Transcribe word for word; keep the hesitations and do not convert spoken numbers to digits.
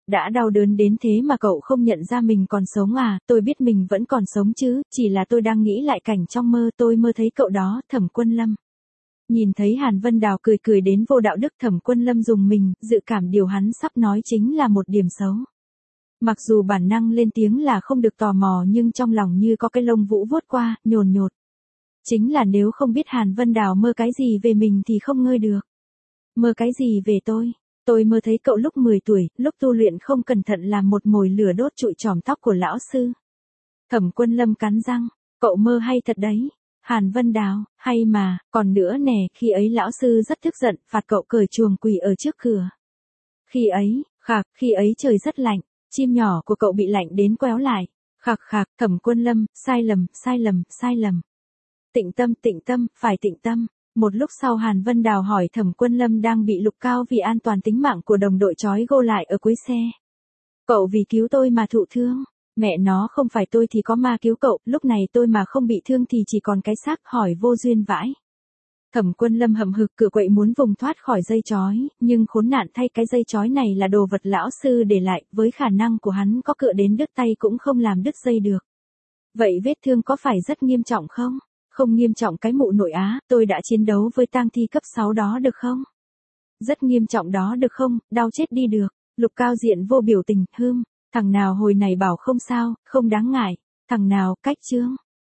đã đau đớn đến thế mà cậu không nhận ra mình còn sống à, tôi biết mình vẫn còn sống chứ, chỉ là tôi đang nghĩ lại cảnh trong mơ, tôi mơ thấy cậu đó, Thẩm Quân Lâm. Nhìn thấy Hàn Vân Đào cười cười đến vô đạo đức, Thẩm Quân Lâm dùng mình, dự cảm điều hắn sắp nói chính là một điểm xấu. Mặc dù bản năng lên tiếng là không được tò mò nhưng trong lòng như có cái lông vũ vuốt qua, nhồn nhột. Chính là nếu không biết Hàn Vân Đào mơ cái gì về mình thì không ngơi được. Mơ cái gì về tôi? Tôi mơ thấy cậu lúc mười tuổi, lúc tu luyện không cẩn thận làm một mồi lửa đốt trụi chòm tóc của lão sư. Thẩm Quân Lâm cắn răng, cậu mơ hay thật đấy. Hàn Vân Đào, hay mà, còn nữa nè, khi ấy lão sư rất tức giận, phạt cậu cởi chuồng quỳ ở trước cửa. Khi ấy, khạc, khi ấy trời rất lạnh, chim nhỏ của cậu bị lạnh đến quéo lại. Khạc khạc, Thẩm Quân Lâm, sai lầm, sai lầm, sai lầm. Tịnh tâm, tịnh tâm, phải tịnh tâm. Một lúc sau Hàn Vân Đào hỏi Thẩm Quân Lâm đang bị Lục Cao vì an toàn tính mạng của đồng đội trói gô lại ở cuối xe. Cậu vì cứu tôi mà thụ thương. Mẹ nó, không phải tôi thì có ma cứu cậu, lúc này tôi mà không bị thương thì chỉ còn cái xác, hỏi vô duyên vãi. Thẩm Quân Lâm hậm hực cửa quậy muốn vùng thoát khỏi dây trói, nhưng khốn nạn thay cái dây trói này là đồ vật lão sư để lại, với khả năng của hắn có cựa đến đứt tay cũng không làm đứt dây được. Vậy vết thương có phải rất nghiêm trọng không? Không nghiêm trọng cái mụ nội á, tôi đã chiến đấu với tang thi cấp sáu đó được không? Rất nghiêm trọng đó được không, đau chết đi được. Lục Cao diện vô biểu tình, hưm, thằng nào hồi này bảo không sao, không đáng ngại, thằng nào, cách chương.